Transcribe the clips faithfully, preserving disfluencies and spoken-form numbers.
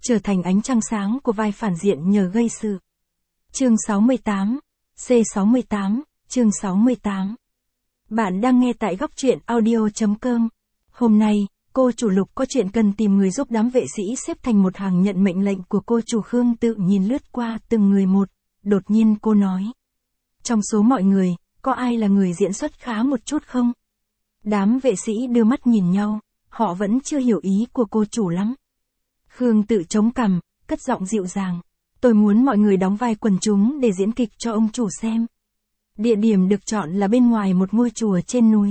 trở thành ánh trăng sáng của vai phản diện nhờ gây sự. Chương sáu mươi tám, C sáu mươi tám, chương sáu mươi tám. Bạn đang nghe tại góc truyện audio chấm com. Hôm nay, cô chủ Lục có chuyện cần tìm người giúp. Đám vệ sĩ xếp thành một hàng nhận mệnh lệnh của cô chủ Khương Tự nhìn lướt qua từng người một, đột nhiên cô nói. Trong số mọi người, có ai là người diễn xuất khá một chút không? Đám vệ sĩ đưa mắt nhìn nhau, họ vẫn chưa hiểu ý của cô chủ lắm. Khương Tự chống cằm, cất giọng dịu dàng. Tôi muốn mọi người đóng vai quần chúng để diễn kịch cho ông chủ xem. Địa điểm được chọn là bên ngoài một ngôi chùa trên núi.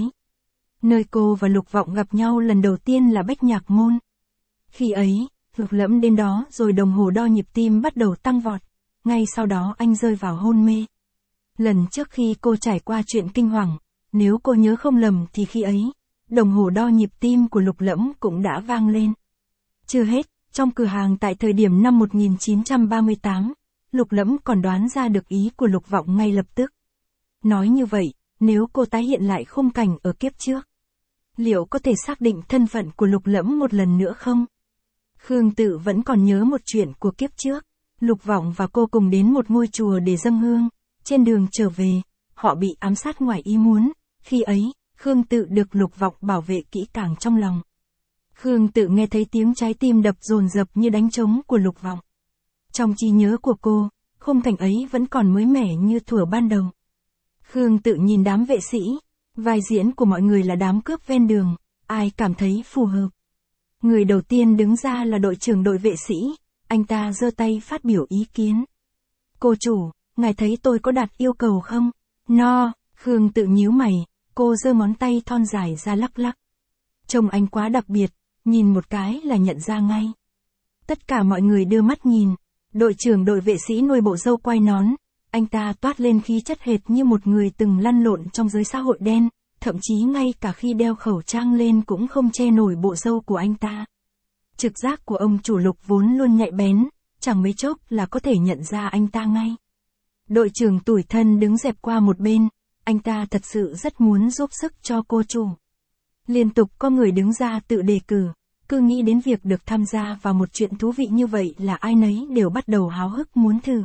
Nơi cô và Lục Vọng gặp nhau lần đầu tiên là Bách Nhạc Môn. Khi ấy, Lục Lẫm đến đó rồi đồng hồ đo nhịp tim bắt đầu tăng vọt. Ngay sau đó anh rơi vào hôn mê. Lần trước khi cô trải qua chuyện kinh hoàng, nếu cô nhớ không lầm thì khi ấy, đồng hồ đo nhịp tim của Lục Lẫm cũng đã vang lên. Chưa hết, trong cửa hàng tại thời điểm năm một nghìn chín trăm ba mươi tám, Lục Lẫm còn đoán ra được ý của Lục Vọng ngay lập tức. Nói như vậy, nếu cô tái hiện lại khung cảnh ở kiếp trước, liệu có thể xác định thân phận của Lục Lẫm một lần nữa không? Khương Tự vẫn còn nhớ một chuyện của kiếp trước. Lục Vọng và cô cùng đến một ngôi chùa để dâng hương. Trên đường trở về, họ bị ám sát ngoài ý muốn. Khi ấy, Khương Tự được Lục Vọng bảo vệ kỹ càng trong lòng. Khương Tự nghe thấy tiếng trái tim đập dồn dập như đánh trống của Lục Vọng. Trong trí nhớ của cô, khung cảnh ấy vẫn còn mới mẻ như thuở ban đầu. Khương Tự nhìn đám vệ sĩ, vai diễn của mọi người là đám cướp ven đường, ai cảm thấy phù hợp. Người đầu tiên đứng ra là đội trưởng đội vệ sĩ, anh ta giơ tay phát biểu ý kiến. Cô chủ, ngài thấy tôi có đạt yêu cầu không? No, Khương Tự nhíu mày, cô giơ ngón tay thon dài ra lắc lắc. Trông anh quá đặc biệt, nhìn một cái là nhận ra ngay. Tất cả mọi người đưa mắt nhìn, đội trưởng đội vệ sĩ nuôi bộ râu quai nón, anh ta toát lên khí chất hệt như một người từng lăn lộn trong giới xã hội đen, thậm chí ngay cả khi đeo khẩu trang lên cũng không che nổi bộ râu của anh ta. Trực giác của ông chủ Lục vốn luôn nhạy bén, chẳng mấy chốc là có thể nhận ra anh ta ngay. Đội trưởng tủi thân đứng dẹp qua một bên, anh ta thật sự rất muốn giúp sức cho cô chủ. Liên tục có người đứng ra tự đề cử, cứ nghĩ đến việc được tham gia vào một chuyện thú vị như vậy là ai nấy đều bắt đầu háo hức muốn thử.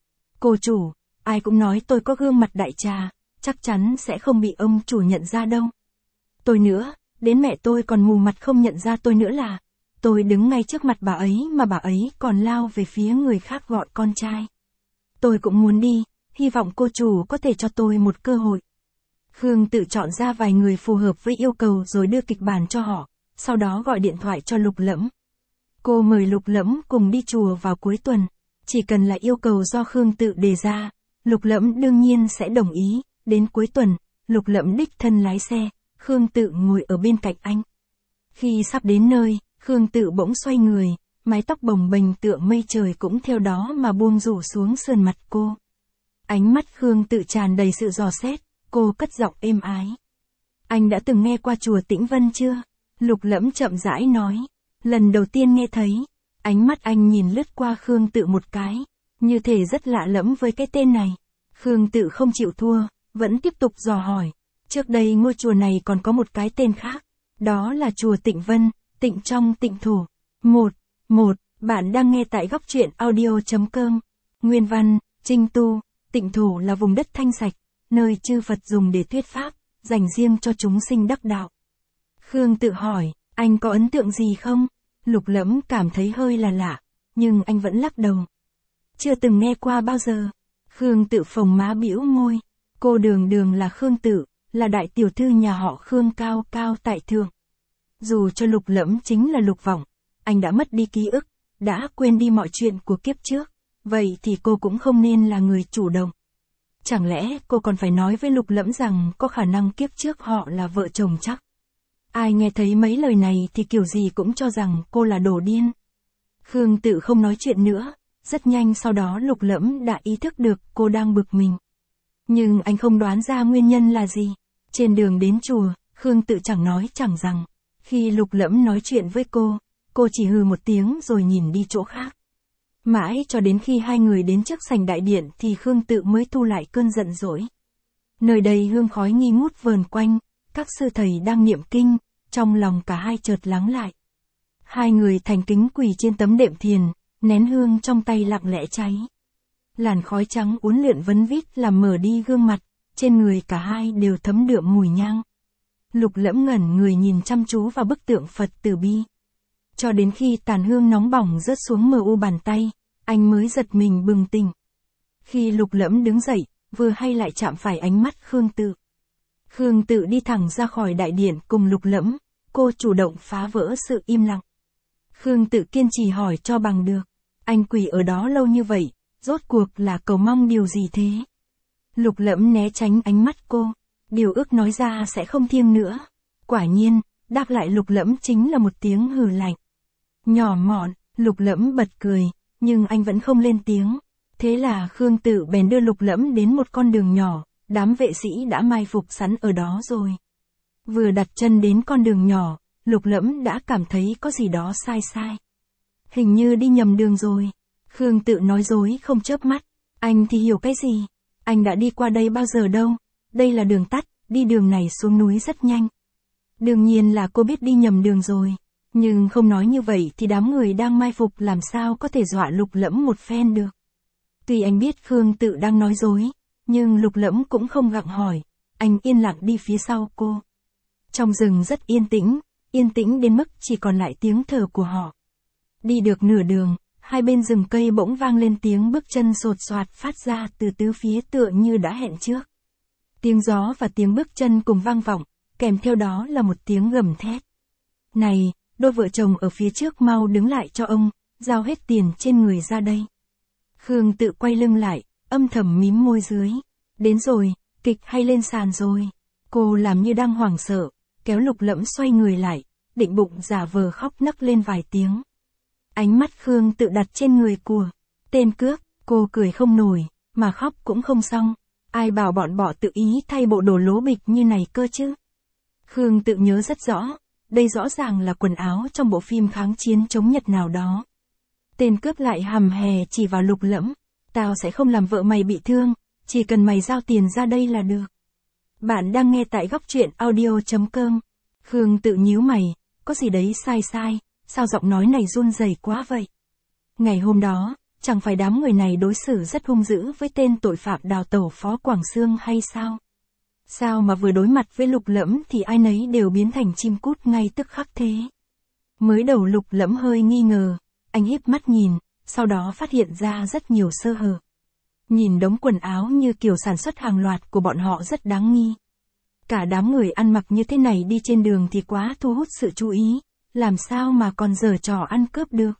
Cô chủ, ai cũng nói tôi có gương mặt đại trà, chắc chắn sẽ không bị ông chủ nhận ra đâu. Tôi nữa, đến mẹ tôi còn mù mặt không nhận ra tôi nữa là, tôi đứng ngay trước mặt bà ấy mà bà ấy còn lao về phía người khác gọi con trai. Tôi cũng muốn đi, hy vọng cô chủ có thể cho tôi một cơ hội. Khương Tự chọn ra vài người phù hợp với yêu cầu rồi đưa kịch bản cho họ, sau đó gọi điện thoại cho Lục Lẫm. Cô mời Lục Lẫm cùng đi chùa vào cuối tuần, chỉ cần là yêu cầu do Khương Tự đề ra, Lục Lẫm đương nhiên sẽ đồng ý. Đến cuối tuần, Lục Lẫm đích thân lái xe, Khương Tự ngồi ở bên cạnh anh. Khi sắp đến nơi, Khương Tự bỗng xoay người, mái tóc bồng bềnh tựa mây trời cũng theo đó mà buông rủ xuống sườn mặt cô. Ánh mắt Khương Tự tràn đầy sự dò xét, cô cất giọng êm ái. Anh đã từng nghe qua chùa Tĩnh Vân chưa? Lục Lẫm chậm rãi nói. Lần đầu tiên nghe thấy, ánh mắt anh nhìn lướt qua Khương Tự một cái, như thể rất lạ lẫm với cái tên này. Khương Tự không chịu thua, vẫn tiếp tục dò hỏi. Trước đây ngôi chùa này còn có một cái tên khác, đó là chùa Tịnh Vân, tịnh trong tịnh thổ. Một, một, bạn đang nghe tại góc truyện audio chấm com. Nguyên văn, Trinh Tu, tịnh thổ là vùng đất thanh sạch, nơi chư Phật dùng để thuyết pháp, dành riêng cho chúng sinh đắc đạo. Khương Tự hỏi, anh có ấn tượng gì không? Lục Lẫm cảm thấy hơi là lạ, nhưng anh vẫn lắc đầu. Chưa từng nghe qua bao giờ. Khương Tự phồng má bĩu môi. Cô đường đường là Khương Tự, là đại tiểu thư nhà họ Khương cao cao tại thượng. Dù cho Lục Lẫm chính là Lục Vọng, anh đã mất đi ký ức, đã quên đi mọi chuyện của kiếp trước, vậy thì cô cũng không nên là người chủ động. Chẳng lẽ cô còn phải nói với Lục Lẫm rằng có khả năng kiếp trước họ là vợ chồng chắc? Ai nghe thấy mấy lời này thì kiểu gì cũng cho rằng cô là đồ điên. Khương Tự không nói chuyện nữa, rất nhanh sau đó Lục Lẫm đã ý thức được cô đang bực mình. Nhưng anh không đoán ra nguyên nhân là gì. Trên đường đến chùa, Khương Tự chẳng nói chẳng rằng. Khi Lục Lẫm nói chuyện với cô, cô chỉ hừ một tiếng rồi nhìn đi chỗ khác. Mãi cho đến khi hai người đến trước sảnh đại điện thì Khương Tự mới thu lại cơn giận dỗi. Nơi đây hương khói nghi ngút vờn quanh, các sư thầy đang niệm kinh, trong lòng cả hai chợt lắng lại. Hai người thành kính quỳ trên tấm đệm thiền, nén hương trong tay lặng lẽ cháy. Làn khói trắng uốn lượn vấn vít làm mở đi gương mặt, trên người cả hai đều thấm đượm mùi nhang. Lục Lẫm ngẩn người nhìn chăm chú vào bức tượng Phật Từ Bi. Cho đến khi tàn hương nóng bỏng rớt xuống mờ u bàn tay, anh mới giật mình bừng tỉnh. Khi Lục Lẫm đứng dậy, vừa hay lại chạm phải ánh mắt Khương Tự. Khương Tự đi thẳng ra khỏi đại điện cùng Lục Lẫm, cô chủ động phá vỡ sự im lặng. Khương Tự kiên trì hỏi cho bằng được. Anh quỳ ở đó lâu như vậy, rốt cuộc là cầu mong điều gì thế? Lục Lẫm né tránh ánh mắt cô, điều ước nói ra sẽ không thiêng nữa. Quả nhiên, đáp lại Lục Lẫm chính là một tiếng hừ lạnh. Nhỏ mọn, Lục Lẫm bật cười, nhưng anh vẫn không lên tiếng. Thế là Khương Tự bèn đưa Lục Lẫm đến một con đường nhỏ, đám vệ sĩ đã mai phục sẵn ở đó rồi. Vừa đặt chân đến con đường nhỏ, Lục Lẫm đã cảm thấy có gì đó sai sai. Hình như đi nhầm đường rồi. Khương Tự nói dối không chớp mắt. Anh thì hiểu cái gì? Anh đã đi qua đây bao giờ đâu? Đây là đường tắt, đi đường này xuống núi rất nhanh. Đương nhiên là cô biết đi nhầm đường rồi. Nhưng không nói như vậy thì đám người đang mai phục làm sao có thể dọa Lục Lẫm một phen được. Tuy anh biết Khương Tự đang nói dối, nhưng Lục Lẫm cũng không gặng hỏi. Anh yên lặng đi phía sau cô. Trong rừng rất yên tĩnh, yên tĩnh đến mức chỉ còn lại tiếng thở của họ. Đi được nửa đường, hai bên rừng cây bỗng vang lên tiếng bước chân sột soạt phát ra từ tứ phía tựa như đã hẹn trước. Tiếng gió và tiếng bước chân cùng vang vọng, kèm theo đó là một tiếng gầm thét. Này, đôi vợ chồng ở phía trước mau đứng lại cho ông, giao hết tiền trên người ra đây. Khương Tự quay lưng lại, âm thầm mím môi dưới. Đến rồi, kịch hay lên sàn rồi. Cô làm như đang hoảng sợ, kéo Lục Lẫm xoay người lại, định bụng giả vờ khóc nấc lên vài tiếng. Ánh mắt Khương Tự đặt trên người của tên cướp, cô cười không nổi, mà khóc cũng không xong. Ai bảo bọn bỏ tự ý thay bộ đồ lố bịch như này cơ chứ? Khương Tự nhớ rất rõ, đây rõ ràng là quần áo trong bộ phim kháng chiến chống Nhật nào đó. Tên cướp lại hầm hè chỉ vào Lục Lẫm. Tao sẽ không làm vợ mày bị thương, chỉ cần mày giao tiền ra đây là được. Bạn đang nghe tại góc truyện audio chấm com. Khương Tự nhíu mày, có gì đấy sai sai, sao giọng nói này run rẩy quá vậy? Ngày hôm đó, chẳng phải đám người này đối xử rất hung dữ với tên tội phạm đào tẩu Phó Quảng Xương hay sao? Sao mà vừa đối mặt với Lục Lẫm thì ai nấy đều biến thành chim cút ngay tức khắc thế? Mới đầu Lục Lẫm hơi nghi ngờ, anh híp mắt nhìn, sau đó phát hiện ra rất nhiều sơ hở. Nhìn đống quần áo như kiểu sản xuất hàng loạt của bọn họ rất đáng nghi. Cả đám người ăn mặc như thế này đi trên đường thì quá thu hút sự chú ý, làm sao mà còn giở trò ăn cướp được.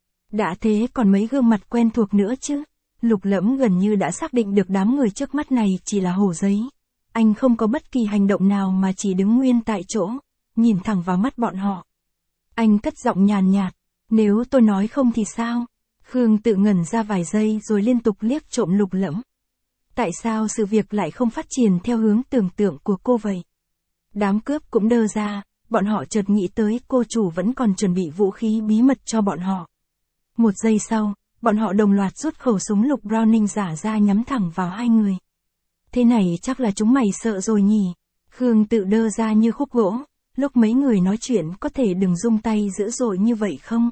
Đã thế còn mấy gương mặt quen thuộc nữa chứ. Lục Lẫm gần như đã xác định được đám người trước mắt này chỉ là hồ giấy. Anh không có bất kỳ hành động nào mà chỉ đứng nguyên tại chỗ, nhìn thẳng vào mắt bọn họ. Anh cất giọng nhàn nhạt, nếu tôi nói không thì sao? Khương Tự ngẩn ra vài giây rồi liên tục liếc trộm Lục Lẫm. Tại sao sự việc lại không phát triển theo hướng tưởng tượng của cô vậy? Đám cướp cũng đơ ra, bọn họ chợt nghĩ tới cô chủ vẫn còn chuẩn bị vũ khí bí mật cho bọn họ. Một giây sau, bọn họ đồng loạt rút khẩu súng lục Browning giả ra nhắm thẳng vào hai người. Thế này chắc là chúng mày sợ rồi nhỉ? Khương Tự đơ ra như khúc gỗ, lúc mấy người nói chuyện có thể đừng rung tay dữ dội như vậy không?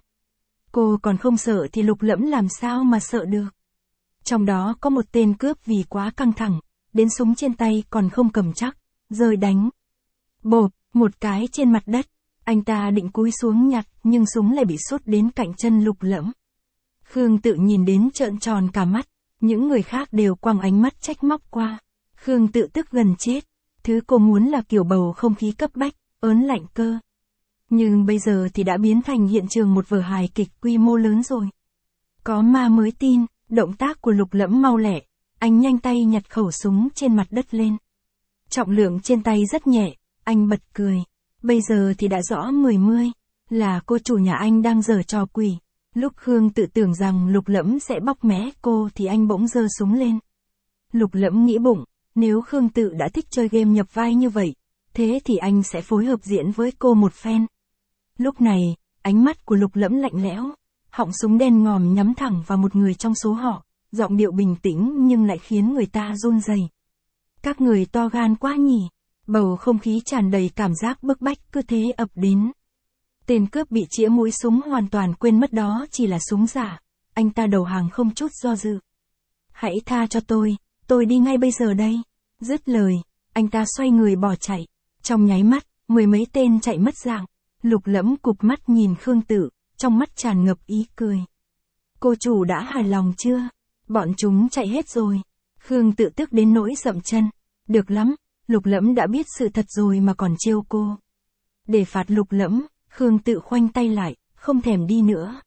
Cô còn không sợ thì Lục Lẫm làm sao mà sợ được? Trong đó có một tên cướp vì quá căng thẳng, đến súng trên tay còn không cầm chắc, rơi đánh. Bộp, một cái trên mặt đất, anh ta định cúi xuống nhặt nhưng súng lại bị sút đến cạnh chân Lục Lẫm. Khương Tự nhìn đến trợn tròn cả mắt, những người khác đều quăng ánh mắt trách móc qua. Khương Tự tức gần chết, thứ cô muốn là kiểu bầu không khí cấp bách, ớn lạnh cơ. Nhưng bây giờ thì đã biến thành hiện trường một vở hài kịch quy mô lớn rồi. Có ma mới tin, động tác của Lục Lẫm mau lẹ, anh nhanh tay nhặt khẩu súng trên mặt đất lên. Trọng lượng trên tay rất nhẹ, anh bật cười. Bây giờ thì đã rõ mười mươi, là cô chủ nhà anh đang giở trò quỷ. Lúc Khương Tự tưởng rằng Lục Lẫm sẽ bóc mé cô thì anh bỗng giơ súng lên. Lục Lẫm nghĩ bụng, nếu Khương Tự đã thích chơi game nhập vai như vậy, thế thì anh sẽ phối hợp diễn với cô một phen. Lúc này, ánh mắt của Lục Lẫm lạnh lẽo, họng súng đen ngòm nhắm thẳng vào một người trong số họ, giọng điệu bình tĩnh nhưng lại khiến người ta run rẩy. Các người to gan quá nhỉ, bầu không khí tràn đầy cảm giác bức bách cứ thế ập đến. Tên cướp bị chĩa mũi súng hoàn toàn quên mất đó chỉ là súng giả, anh ta đầu hàng không chút do dự. Hãy tha cho tôi, tôi đi ngay bây giờ đây. Dứt lời, anh ta xoay người bỏ chạy. Trong nháy mắt, mười mấy tên chạy mất dạng. Lục Lẫm cụp mắt nhìn Khương Tự, trong mắt tràn ngập ý cười. Cô chủ đã hài lòng chưa? Bọn chúng chạy hết rồi. Khương Tự tức đến nỗi dậm chân. Được lắm, Lục Lẫm đã biết sự thật rồi mà còn trêu cô. Để phạt Lục Lẫm, Khương Tự khoanh tay lại, không thèm đi nữa.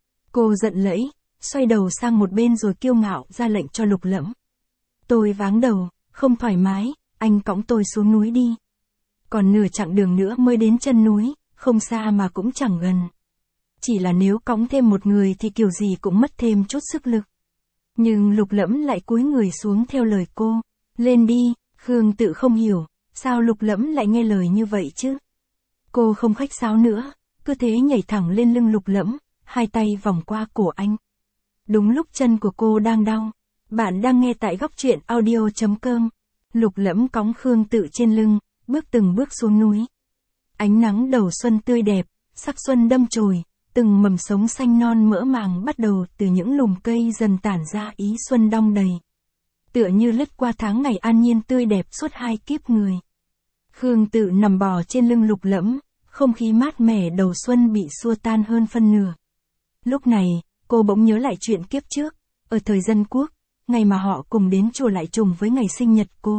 Cô giận lẫy, xoay đầu sang một bên rồi kiêu ngạo ra lệnh cho Lục Lẫm. Tôi váng đầu, không thoải mái, anh cõng tôi xuống núi đi. Còn nửa chặng đường nữa mới đến chân núi, không xa mà cũng chẳng gần. Chỉ là nếu cõng thêm một người thì kiểu gì cũng mất thêm chút sức lực. Nhưng Lục Lẫm lại cúi người xuống theo lời cô. Lên đi, Khương Tự không hiểu, sao Lục Lẫm lại nghe lời như vậy chứ? Cô không khách sáo nữa, cứ thế nhảy thẳng lên lưng Lục Lẫm, hai tay vòng qua cổ anh. Đúng lúc chân của cô đang đau. Bạn đang nghe tại góc truyện audio chấm com. Lục Lẫm cõng Khương Tự trên lưng, bước từng bước xuống núi. Ánh nắng đầu xuân tươi đẹp, sắc xuân đâm chồi, từng mầm sống xanh non mỡ màng bắt đầu từ những lùm cây dần tản ra ý xuân đong đầy. Tựa như lướt qua tháng ngày an nhiên tươi đẹp suốt hai kiếp người. Khương Tự nằm bò trên lưng Lục Lẫm, không khí mát mẻ đầu xuân bị xua tan hơn phân nửa. Lúc này, cô bỗng nhớ lại chuyện kiếp trước, ở thời Dân Quốc, ngày mà họ cùng đến chùa lại trùng với ngày sinh nhật cô.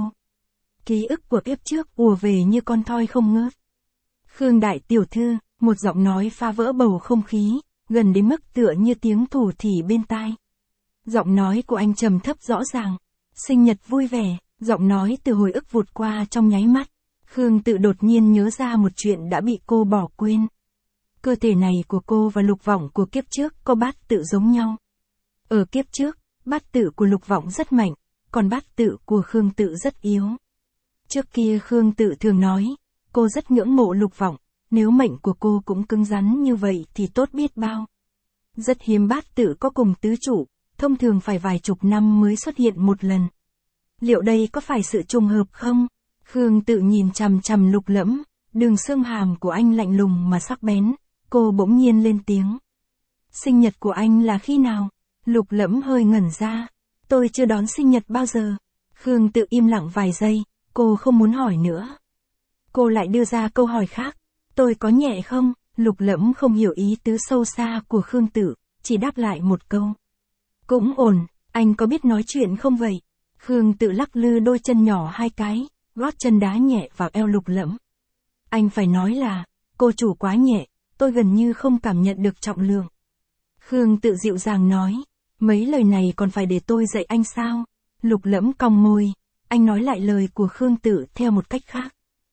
Ký ức của kiếp trước ùa về như con thoi không ngớt. Khương đại tiểu thư, một giọng nói phá vỡ bầu không khí, gần đến mức tựa như tiếng thủ thỉ bên tai. Giọng nói của anh trầm thấp rõ ràng. Sinh nhật vui vẻ, giọng nói từ hồi ức vụt qua trong nháy mắt. Khương Tự đột nhiên nhớ ra một chuyện đã bị cô bỏ quên. Cơ thể này của cô và Lục Vọng của kiếp trước có bát tự giống nhau. Ở kiếp trước, bát tự của Lục Vọng rất mạnh, còn bát tự của Khương Tự rất yếu. Trước kia Khương Tự thường nói, cô rất ngưỡng mộ Lục Vọng, nếu mệnh của cô cũng cứng rắn như vậy thì tốt biết bao. Rất hiếm bát tự có cùng tứ trụ, thông thường phải vài chục năm mới xuất hiện một lần. Liệu đây có phải sự trùng hợp không? Khương Tự nhìn chằm chằm Lục Lẫm, đường xương hàm của anh lạnh lùng mà sắc bén, cô bỗng nhiên lên tiếng. Sinh nhật của anh là khi nào? Lục Lẫm hơi ngẩn ra. Tôi chưa đón sinh nhật bao giờ. Khương Tự im lặng vài giây, cô không muốn hỏi nữa. Cô lại đưa ra câu hỏi khác. Tôi có nhẹ không? Lục Lẫm không hiểu ý tứ sâu xa của Khương Tự, chỉ đáp lại một câu. Cũng ổn, anh có biết nói chuyện không vậy? Khương Tự lắc lư đôi chân nhỏ hai cái, gót chân đá nhẹ vào eo Lục Lẫm. Anh phải nói là, cô chủ quá nhẹ, tôi gần như không cảm nhận được trọng lượng. Khương Tự dịu dàng nói, mấy lời này còn phải để tôi dạy anh sao? Lục Lẫm cong môi, anh nói lại lời của Khương Tự theo một cách khác.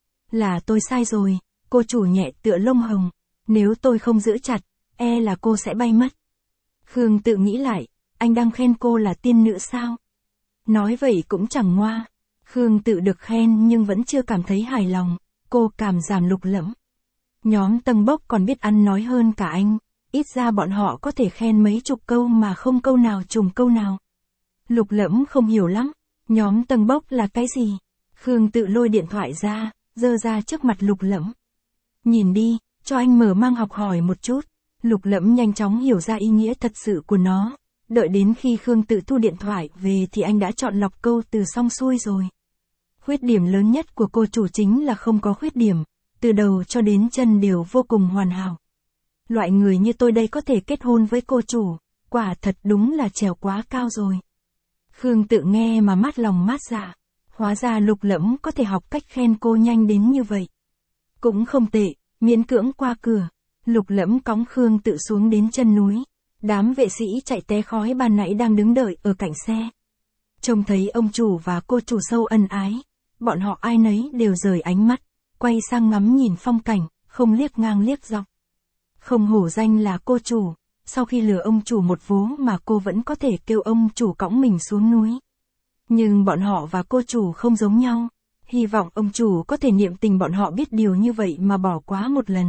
Là tôi sai rồi, cô chủ nhẹ tựa lông hồng, nếu tôi không giữ chặt, e là cô sẽ bay mất. Khương Tự nghĩ lại, anh đang khen cô là tiên nữ sao? Nói vậy cũng chẳng ngoa. Khương Tự được khen nhưng vẫn chưa cảm thấy hài lòng, cô cảm giảm Lục Lẫm. Nhóm Tân Bốc còn biết ăn nói hơn cả anh, ít ra bọn họ có thể khen mấy chục câu mà không câu nào trùng câu nào. Lục Lẫm không hiểu lắm, nhóm Tân Bốc là cái gì? Khương Tự lôi điện thoại ra, giơ ra trước mặt Lục Lẫm. Nhìn đi, cho anh mở mang học hỏi một chút. Lục Lẫm nhanh chóng hiểu ra ý nghĩa thật sự của nó. Đợi đến khi Khương Tự thu điện thoại về thì anh đã chọn lọc câu từ xong xuôi rồi. Khuyết điểm lớn nhất của cô chủ chính là không có khuyết điểm, từ đầu cho đến chân đều vô cùng hoàn hảo. Loại người như tôi đây có thể kết hôn với cô chủ, quả thật đúng là trèo quá cao rồi. Khương Tự nghe mà mát lòng mát dạ, hóa ra Lục Lẫm có thể học cách khen cô nhanh đến như vậy. Cũng không tệ, miễn cưỡng qua cửa. Lục Lẫm cõng Khương Tự xuống đến chân núi. Đám vệ sĩ chạy té khói ban nãy đang đứng đợi ở cạnh xe. Trông thấy ông chủ và cô chủ sâu ân ái, bọn họ ai nấy đều rời ánh mắt, quay sang ngắm nhìn phong cảnh, không liếc ngang liếc dọc. Không hổ danh là cô chủ, sau khi lừa ông chủ một vố mà cô vẫn có thể kêu ông chủ cõng mình xuống núi. Nhưng bọn họ và cô chủ không giống nhau, hy vọng ông chủ có thể niệm tình bọn họ biết điều như vậy mà bỏ qua một lần.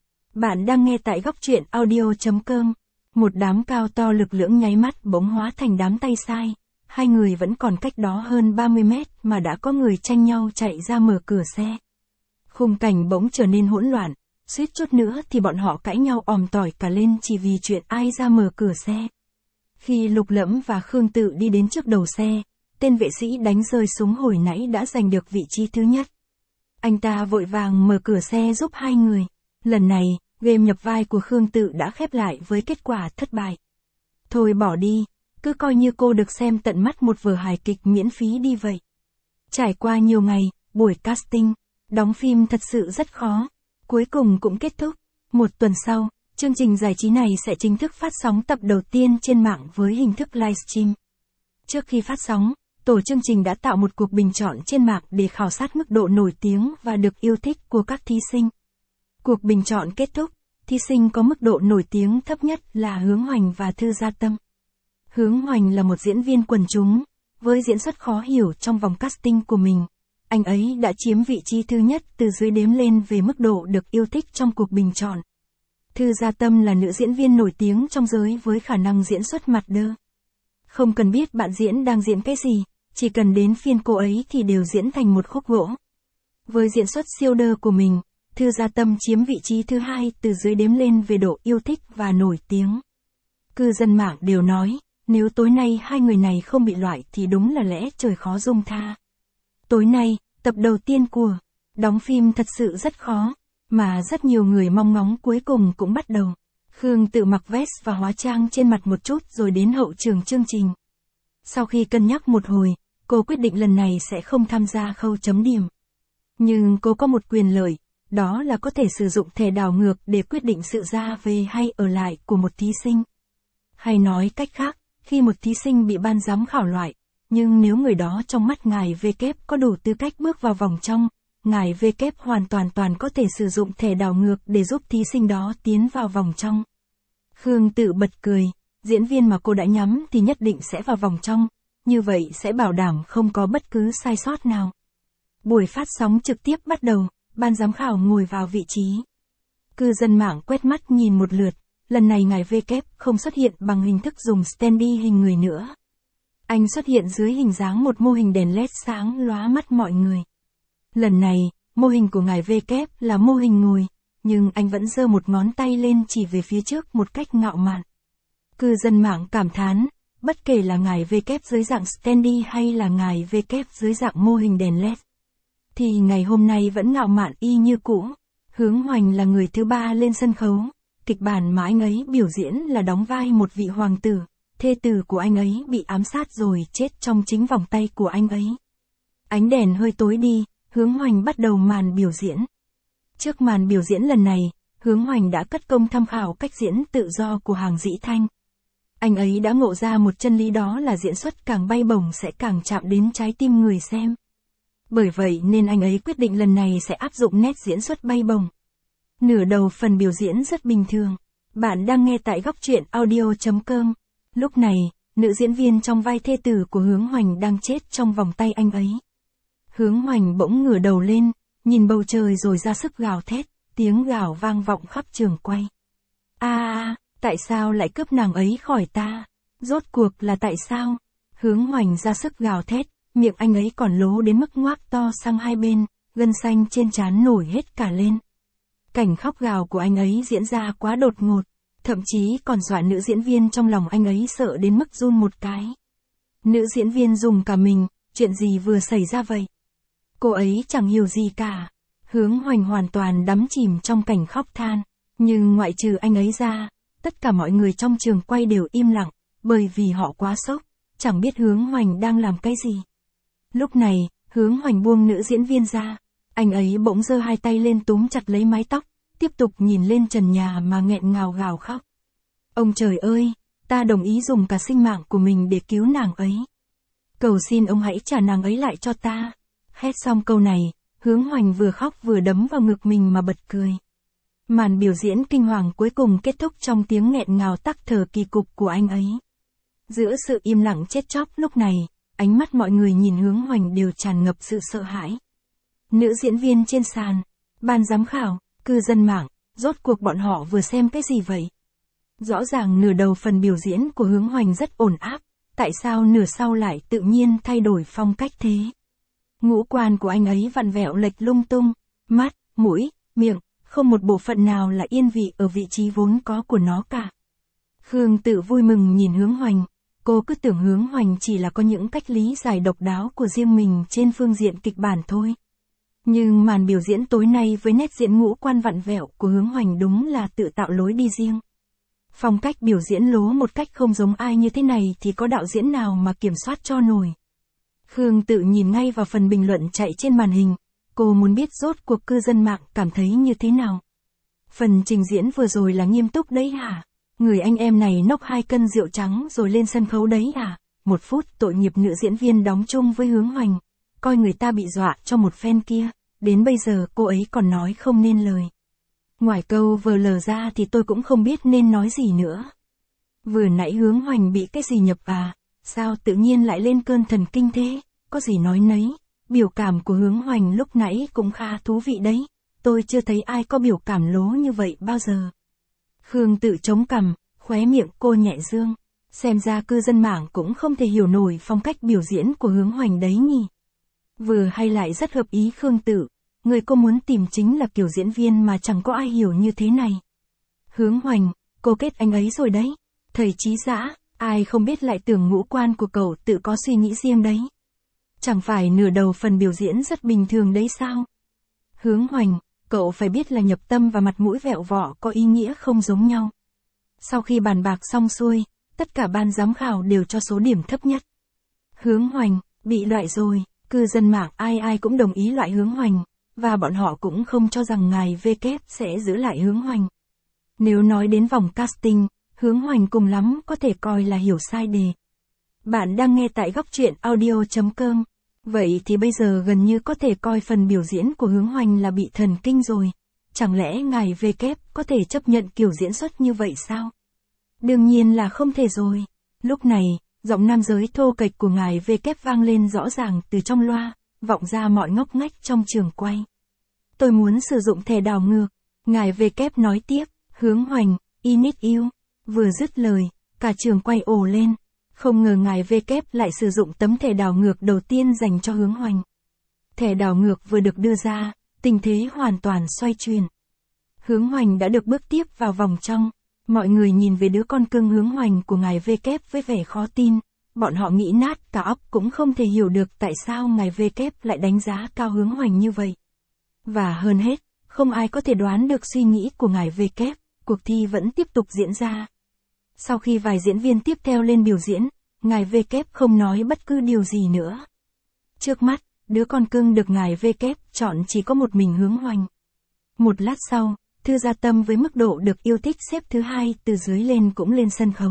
Bạn đang nghe tại góc truyện audio chấm com. Một đám cao to lực lưỡng nháy mắt bỗng hóa thành đám tay sai. Hai người vẫn còn cách đó hơn ba mươi mét mà đã có người tranh nhau chạy ra mở cửa xe. Khung cảnh bỗng trở nên hỗn loạn, suýt chút nữa thì bọn họ cãi nhau òm tỏi cả lên chỉ vì chuyện ai ra mở cửa xe. Khi Lục Lẫm và Khương Tự đi đến trước đầu xe, tên vệ sĩ đánh rơi súng hồi nãy đã giành được vị trí thứ nhất. Anh ta vội vàng mở cửa xe giúp hai người. Lần này, game nhập vai của Khương Tự đã khép lại với kết quả thất bại. Thôi bỏ đi, cứ coi như cô được xem tận mắt một vở hài kịch miễn phí đi vậy. Trải qua nhiều ngày, buổi casting, đóng phim thật sự rất khó. Cuối cùng cũng kết thúc. Một tuần sau, chương trình giải trí này sẽ chính thức phát sóng tập đầu tiên trên mạng với hình thức livestream. Trước khi phát sóng, tổ chương trình đã tạo một cuộc bình chọn trên mạng để khảo sát mức độ nổi tiếng và được yêu thích của các thí sinh. Cuộc bình chọn kết thúc, thí sinh có mức độ nổi tiếng thấp nhất là Hướng Hoành và Thư Gia Tâm. Hướng Hoành là một diễn viên quần chúng, với diễn xuất khó hiểu trong vòng casting của mình. Anh ấy đã chiếm vị trí thứ nhất từ dưới đếm lên về mức độ được yêu thích trong cuộc bình chọn. Thư Gia Tâm là nữ diễn viên nổi tiếng trong giới với khả năng diễn xuất mặt đơ. Không cần biết bạn diễn đang diễn cái gì, chỉ cần đến phiên cô ấy thì đều diễn thành một khúc gỗ. Với diễn xuất siêu đơ của mình, Thư Gia Tâm chiếm vị trí thứ hai từ dưới đếm lên về độ yêu thích và nổi tiếng. Cư dân mạng đều nói, nếu tối nay hai người này không bị loại thì đúng là lẽ trời khó dung tha. Tối nay, tập đầu tiên của đóng phim thật sự rất khó, mà rất nhiều người mong ngóng cuối cùng cũng bắt đầu. Khương Tự mặc vest và hóa trang trên mặt một chút rồi đến hậu trường chương trình. Sau khi cân nhắc một hồi, cô quyết định lần này sẽ không tham gia khâu chấm điểm. Nhưng cô có một quyền lợi, đó là có thể sử dụng thẻ đảo ngược để quyết định sự ra về hay ở lại của một thí sinh. Hay nói cách khác, khi một thí sinh bị ban giám khảo loại, nhưng nếu người đó trong mắt ngài V K có đủ tư cách bước vào vòng trong, ngài V K hoàn toàn toàn có thể sử dụng thẻ đảo ngược để giúp thí sinh đó tiến vào vòng trong. Khương Tự bật cười, diễn viên mà cô đã nhắm thì nhất định sẽ vào vòng trong, như vậy sẽ bảo đảm không có bất cứ sai sót nào. Buổi phát sóng trực tiếp bắt đầu, ban giám khảo ngồi vào vị trí. Cư dân mạng quét mắt nhìn một lượt, lần này ngài V K không xuất hiện bằng hình thức dùng standee hình người nữa. Anh xuất hiện dưới hình dáng một mô hình đèn led sáng lóa mắt mọi người. Lần này, mô hình của ngài V K là mô hình ngồi, nhưng anh vẫn giơ một ngón tay lên chỉ về phía trước một cách ngạo mạn. Cư dân mạng cảm thán, bất kể là ngài V K dưới dạng standee hay là ngài V K dưới dạng mô hình đèn led, thì ngày hôm nay vẫn ngạo mạn y như cũ. Hướng Hoành là người thứ ba lên sân khấu, kịch bản mà anh ấy biểu diễn là đóng vai một vị hoàng tử, thê tử của anh ấy bị ám sát rồi chết trong chính vòng tay của anh ấy. Ánh đèn hơi tối đi, Hướng Hoành bắt đầu màn biểu diễn. Trước màn biểu diễn lần này, Hướng Hoành đã cất công tham khảo cách diễn tự do của Hàng Dĩ Thanh. Anh ấy đã ngộ ra một chân lý, đó là diễn xuất càng bay bổng sẽ càng chạm đến trái tim người xem. Bởi vậy nên anh ấy quyết định lần này sẽ áp dụng nét diễn xuất bay bổng. Nửa đầu phần biểu diễn rất bình thường. Bạn đang nghe tại góc truyện audio chấm com. Lúc này, nữ diễn viên trong vai thê tử của Hướng Hoành đang chết trong vòng tay anh ấy. Hướng Hoành bỗng ngửa đầu lên, nhìn bầu trời rồi ra sức gào thét, tiếng gào vang vọng khắp trường quay. A à, tại sao lại cướp nàng ấy khỏi ta? Rốt cuộc là tại sao? Hướng Hoành ra sức gào thét, miệng anh ấy còn lố đến mức ngoác to sang hai bên, gân xanh trên trán nổi hết cả lên. Cảnh khóc gào của anh ấy diễn ra quá đột ngột, thậm chí còn dọa nữ diễn viên trong lòng anh ấy sợ đến mức run một cái. Nữ diễn viên dùng cả mình, chuyện gì vừa xảy ra vậy? Cô ấy chẳng hiểu gì cả. Hướng Hoành hoàn toàn đắm chìm trong cảnh khóc than, nhưng ngoại trừ anh ấy ra, tất cả mọi người trong trường quay đều im lặng, bởi vì họ quá sốc, chẳng biết Hướng Hoành đang làm cái gì. Lúc này, Hướng Hoành buông nữ diễn viên ra, anh ấy bỗng giơ hai tay lên túm chặt lấy mái tóc, tiếp tục nhìn lên trần nhà mà nghẹn ngào gào khóc. Ông trời ơi, ta đồng ý dùng cả sinh mạng của mình để cứu nàng ấy. Cầu xin ông hãy trả nàng ấy lại cho ta. Hét xong câu này, Hướng Hoành vừa khóc vừa đấm vào ngực mình mà bật cười. Màn biểu diễn kinh hoàng cuối cùng kết thúc trong tiếng nghẹn ngào tắc thở kỳ cục của anh ấy. Giữa sự im lặng chết chóc lúc này, ánh mắt mọi người nhìn Hướng Hoành đều tràn ngập sự sợ hãi. Nữ diễn viên trên sàn, ban giám khảo, cư dân mạng, rốt cuộc bọn họ vừa xem cái gì vậy? Rõ ràng nửa đầu phần biểu diễn của Hướng Hoành rất ổn áp, tại sao nửa sau lại tự nhiên thay đổi phong cách thế? Ngũ quan của anh ấy vặn vẹo lệch lung tung, mắt, mũi, miệng, không một bộ phận nào là yên vị ở vị trí vốn có của nó cả. Khương Tự vui mừng nhìn Hướng Hoành, cô cứ tưởng Hướng Hoành chỉ là có những cách lý giải độc đáo của riêng mình trên phương diện kịch bản thôi. Nhưng màn biểu diễn tối nay với nét diễn ngũ quan vặn vẹo của Hướng Hoành đúng là tự tạo lối đi riêng. Phong cách biểu diễn lố một cách không giống ai như thế này thì có đạo diễn nào mà kiểm soát cho nổi. Khương Tự nhìn ngay vào phần bình luận chạy trên màn hình, cô muốn biết rốt cuộc cư dân mạng cảm thấy như thế nào. Phần trình diễn vừa rồi là nghiêm túc đấy hả? Người anh em này nốc hai cân rượu trắng rồi lên sân khấu đấy à? Một phút tội nghiệp nữ diễn viên đóng chung với Hướng Hoành, coi người ta bị dọa cho một phen kia, đến bây giờ cô ấy còn nói không nên lời. Ngoài câu vờ lờ ra thì tôi cũng không biết nên nói gì nữa. Vừa nãy Hướng Hoành bị cái gì nhập à, sao tự nhiên lại lên cơn thần kinh thế, có gì nói nấy, biểu cảm của Hướng Hoành lúc nãy cũng khá thú vị đấy, tôi chưa thấy ai có biểu cảm lố như vậy bao giờ. Khương Tự chống cằm, khóe miệng cô nhẹ dương, xem ra cư dân mạng cũng không thể hiểu nổi phong cách biểu diễn của Hướng Hoành đấy nhỉ. Vừa hay lại rất hợp ý Khương Tự, người cô muốn tìm chính là kiểu diễn viên mà chẳng có ai hiểu như thế này. Hướng Hoành, cô kết anh ấy rồi đấy, thầy Chí Dã, ai không biết lại tưởng ngũ quan của cậu tự có suy nghĩ riêng đấy. Chẳng phải nửa đầu phần biểu diễn rất bình thường đấy sao? Hướng Hoành, cậu phải biết là nhập tâm và mặt mũi vẹo vọ có ý nghĩa không giống nhau. Sau khi bàn bạc xong xuôi, tất cả ban giám khảo đều cho số điểm thấp nhất. Hướng Hoành, bị loại rồi, cư dân mạng ai ai cũng đồng ý loại Hướng Hoành, và bọn họ cũng không cho rằng ngài V K sẽ giữ lại Hướng Hoành. Nếu nói đến vòng casting, Hướng Hoành cùng lắm có thể coi là hiểu sai đề. Bạn đang nghe tại góc truyện audio chấm com. Vậy thì bây giờ gần như có thể coi phần biểu diễn của Hướng Hoành là bị thần kinh rồi. Chẳng lẽ ngài V K có thể chấp nhận kiểu diễn xuất như vậy sao? Đương nhiên là không thể rồi. Lúc này, giọng nam giới thô kệch của ngài V K vang lên rõ ràng từ trong loa, vọng ra mọi ngóc ngách trong trường quay. Tôi muốn sử dụng thẻ đảo ngược. Ngài V K nói tiếp, Hướng Hoành, I need you. Vừa dứt lời, cả trường quay ồ lên. Không ngờ ngài V K lại sử dụng tấm thẻ đảo ngược đầu tiên dành cho Hướng Hoành. Thẻ đảo ngược vừa được đưa ra, tình thế hoàn toàn xoay chuyển. Hướng Hoành đã được bước tiếp vào vòng trong. Mọi người nhìn về đứa con cưng Hướng Hoành của ngài V K với vẻ khó tin. Bọn họ nghĩ nát cả óc cũng không thể hiểu được tại sao ngài V K lại đánh giá cao Hướng Hoành như vậy. Và hơn hết, không ai có thể đoán được suy nghĩ của ngài V K, cuộc thi vẫn tiếp tục diễn ra. Sau khi vài diễn viên tiếp theo lên biểu diễn, ngài V K không nói bất cứ điều gì nữa. Trước mắt, đứa con cưng được ngài V K chọn chỉ có một mình Hướng Hoành. Một lát sau, Thư Gia Tâm với mức độ được yêu thích xếp thứ hai từ dưới lên cũng lên sân khấu.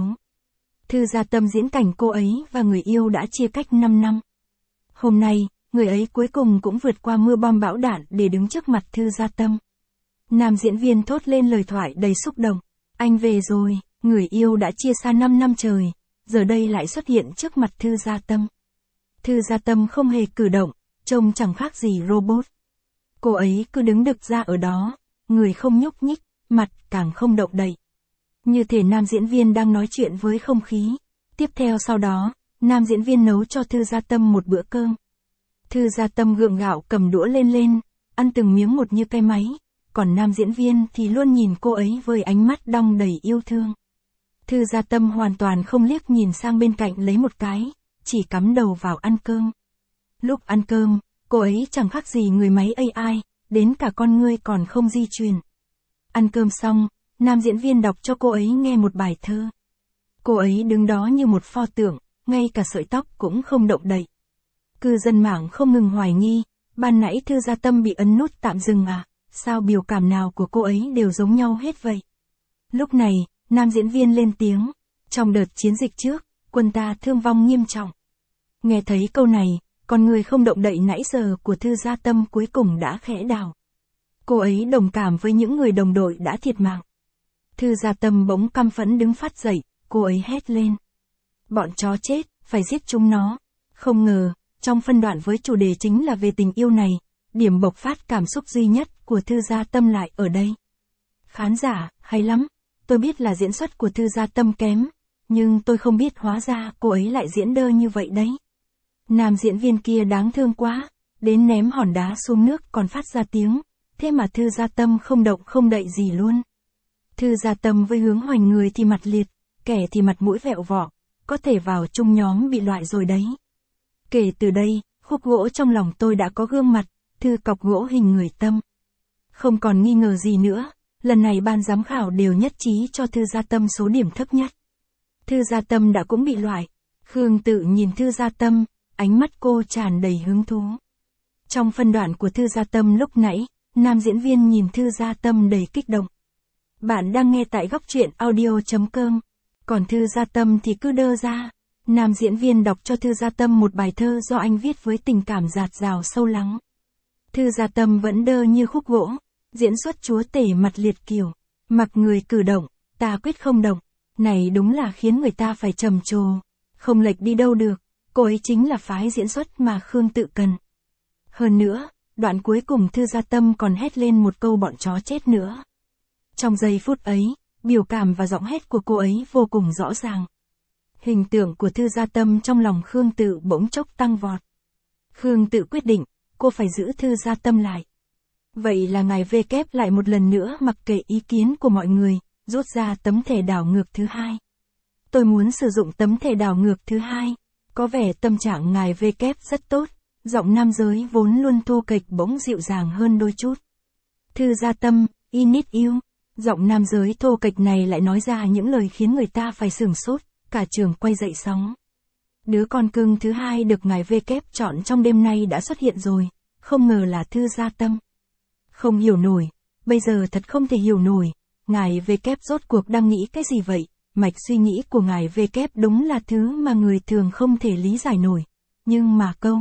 Thư Gia Tâm diễn cảnh cô ấy và người yêu đã chia cách năm năm. Hôm nay, người ấy cuối cùng cũng vượt qua mưa bom bão đạn để đứng trước mặt Thư Gia Tâm. Nam diễn viên thốt lên lời thoại đầy xúc động. Anh về rồi, người yêu đã chia xa năm năm trời, giờ đây lại xuất hiện trước mặt Thư Gia Tâm. Thư Gia Tâm không hề cử động, trông chẳng khác gì robot. Cô ấy cứ đứng đực ra ở đó, người không nhúc nhích, mặt càng không động đậy. Như thể nam diễn viên đang nói chuyện với không khí. Tiếp theo sau đó, nam diễn viên nấu cho Thư Gia Tâm một bữa cơm. Thư Gia Tâm gượng gạo cầm đũa lên lên, ăn từng miếng một như cái máy, còn nam diễn viên thì luôn nhìn cô ấy với ánh mắt đong đầy yêu thương. Thư Gia Tâm hoàn toàn không liếc nhìn sang bên cạnh lấy một cái, chỉ cắm đầu vào ăn cơm. Lúc ăn cơm, cô ấy chẳng khác gì người máy A I, đến cả con ngươi còn không di chuyển. Ăn cơm xong, nam diễn viên đọc cho cô ấy nghe một bài thơ. Cô ấy đứng đó như một pho tượng, ngay cả sợi tóc cũng không động đậy. Cư dân mạng không ngừng hoài nghi, ban nãy Thư Gia Tâm bị ấn nút tạm dừng à, sao biểu cảm nào của cô ấy đều giống nhau hết vậy. Lúc này, nam diễn viên lên tiếng, trong đợt chiến dịch trước, quân ta thương vong nghiêm trọng. Nghe thấy câu này, con người không động đậy nãy giờ của Thư Gia Tâm cuối cùng đã khẽ đảo. Cô ấy đồng cảm với những người đồng đội đã thiệt mạng. Thư Gia Tâm bỗng căm phẫn đứng phát dậy, cô ấy hét lên. Bọn chó chết, phải giết chúng nó. Không ngờ, trong phân đoạn với chủ đề chính là về tình yêu này, điểm bộc phát cảm xúc duy nhất của Thư Gia Tâm lại ở đây. Khán giả, hay lắm, tôi biết là diễn xuất của Thư Gia Tâm kém, nhưng tôi không biết hóa ra cô ấy lại diễn đơ như vậy đấy. Nam diễn viên kia đáng thương quá, đến ném hòn đá xuống nước còn phát ra tiếng, thế mà Thư Gia Tâm không động không đậy gì luôn. Thư Gia Tâm với Hướng Hoành người thì mặt liệt, kẻ thì mặt mũi vẹo vọ, có thể vào chung nhóm bị loại rồi đấy. Kể từ đây, khúc gỗ trong lòng tôi đã có gương mặt, thư cọc gỗ hình người Tâm. Không còn nghi ngờ gì nữa, lần này ban giám khảo đều nhất trí cho Thư Gia Tâm số điểm thấp nhất. Thư Gia Tâm đã cũng bị loại. Khương Tự nhìn Thư Gia Tâm, ánh mắt cô tràn đầy hứng thú. Trong phân đoạn của Thư Gia Tâm lúc nãy, nam diễn viên nhìn Thư Gia Tâm đầy kích động. Bạn đang nghe tại góc truyện audio chấm com. Còn Thư Gia Tâm thì cứ đơ ra. Nam diễn viên đọc cho Thư Gia Tâm một bài thơ do anh viết với tình cảm dạt dào sâu lắng. Thư Gia Tâm vẫn đơ như khúc gỗ, diễn xuất chúa tể mặt liệt kiều. Mặc người cử động, ta quyết không động. Này đúng là khiến người ta phải trầm trồ. Không lệch đi đâu được, cô ấy chính là phái diễn xuất mà Khương Tự cần. Hơn nữa, đoạn cuối cùng Thư Gia Tâm còn hét lên một câu bọn chó chết nữa. Trong giây phút ấy, biểu cảm và giọng hét của cô ấy vô cùng rõ ràng. Hình tượng của Thư Gia Tâm trong lòng Khương Tự bỗng chốc tăng vọt. Khương Tự quyết định, cô phải giữ Thư Gia Tâm lại. Vậy là ngài V kép lại một lần nữa mặc kệ ý kiến của mọi người, rút ra tấm thẻ đảo ngược thứ hai. Tôi muốn sử dụng tấm thẻ đảo ngược thứ hai. Có vẻ tâm trạng ngài V kép rất tốt, giọng nam giới vốn luôn thô kệch bỗng dịu dàng hơn đôi chút. Thư Gia Tâm, I need you. Giọng nam giới thô kệch này lại nói ra những lời khiến người ta phải sửng sốt, cả trường quay dậy sóng. Đứa con cưng thứ hai được ngài V kép chọn trong đêm nay đã xuất hiện rồi, không ngờ là Thư Gia Tâm. Không hiểu nổi, bây giờ thật không thể hiểu nổi, ngài V kép rốt cuộc đang nghĩ cái gì vậy? Mạch suy nghĩ của ngài V kép đúng là thứ mà người thường không thể lý giải nổi. Nhưng mà câu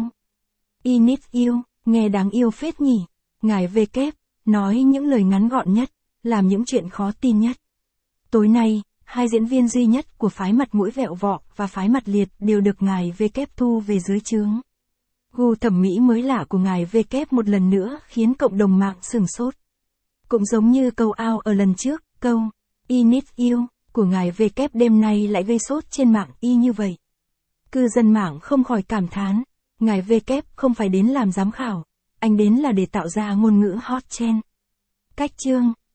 I need you, nghe đáng yêu phết nhỉ. Ngài V kép nói những lời ngắn gọn nhất, làm những chuyện khó tin nhất. Tối nay, hai diễn viên duy nhất của phái mặt mũi vẹo vọ và phái mặt liệt đều được ngài V kép thu về dưới trướng. Gu thẩm mỹ mới lạ của ngài V kép một lần nữa khiến cộng đồng mạng sửng sốt. Cũng giống như câu ao ở lần trước, câu I need you của ngài V kép đêm nay lại gây sốt trên mạng y như vậy. Cư dân mạng không khỏi cảm thán, ngài V kép không phải đến làm giám khảo, anh đến là để tạo ra ngôn ngữ hot trend. Cách chương